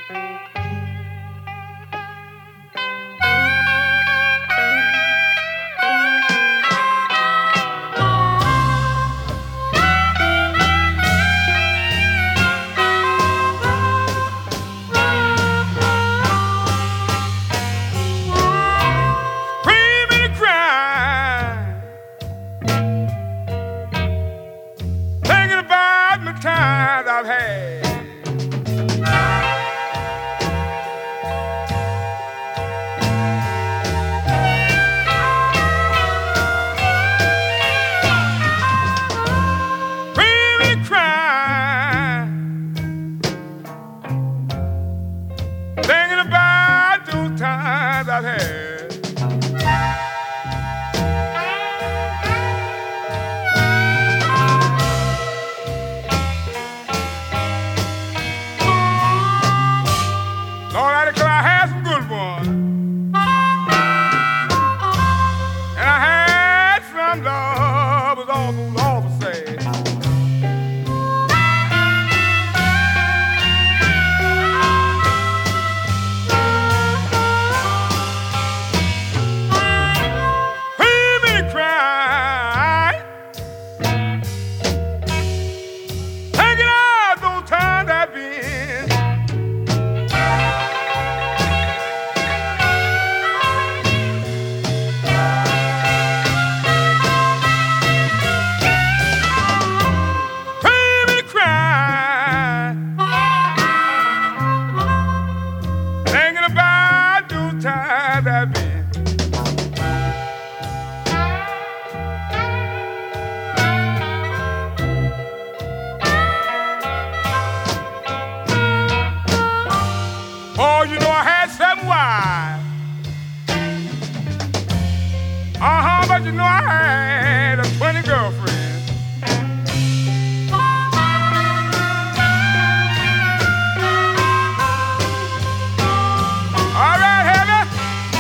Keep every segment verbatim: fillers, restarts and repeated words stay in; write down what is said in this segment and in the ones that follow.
Times I've had. Really crying, thinking about those times I've had. Lord, I declare I had some good ones, and I had some love was awful, awful sad. Hear me cry, thinking of those times I've been. Times I've been. Oh, you know I had seven wives. Uh-huh, but you know I had a twenty girlfriends. All right, Heather.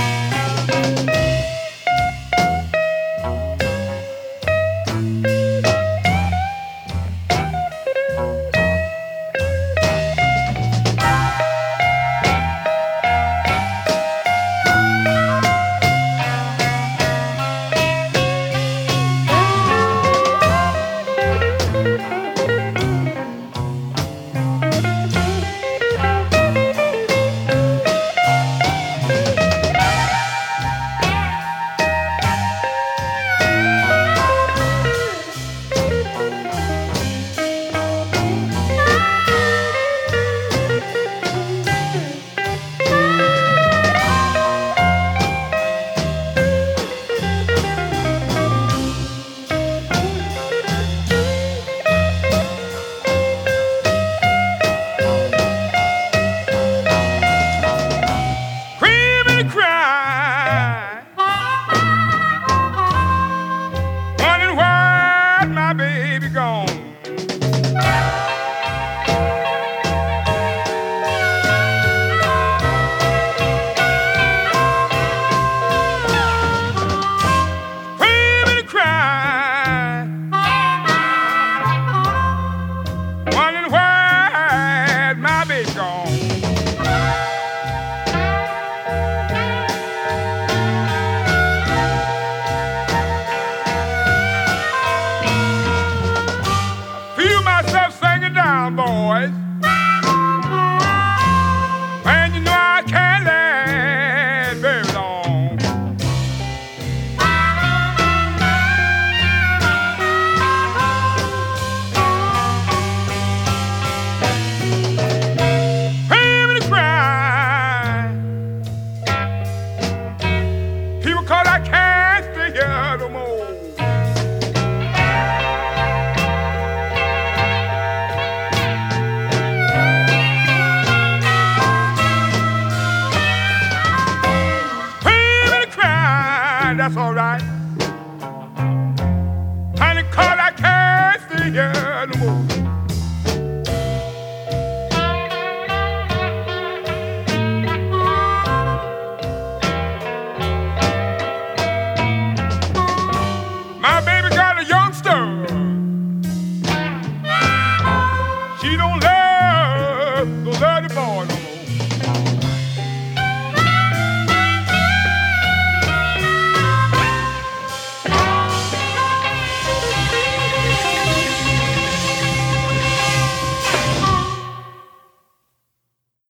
Boys, and you know I can't last very long. Hear me cry, people, 'cause I can't stay here no more. That's all right, honey, 'cause I can't stay here no more. My baby got a youngster. She don't love the dirty boy.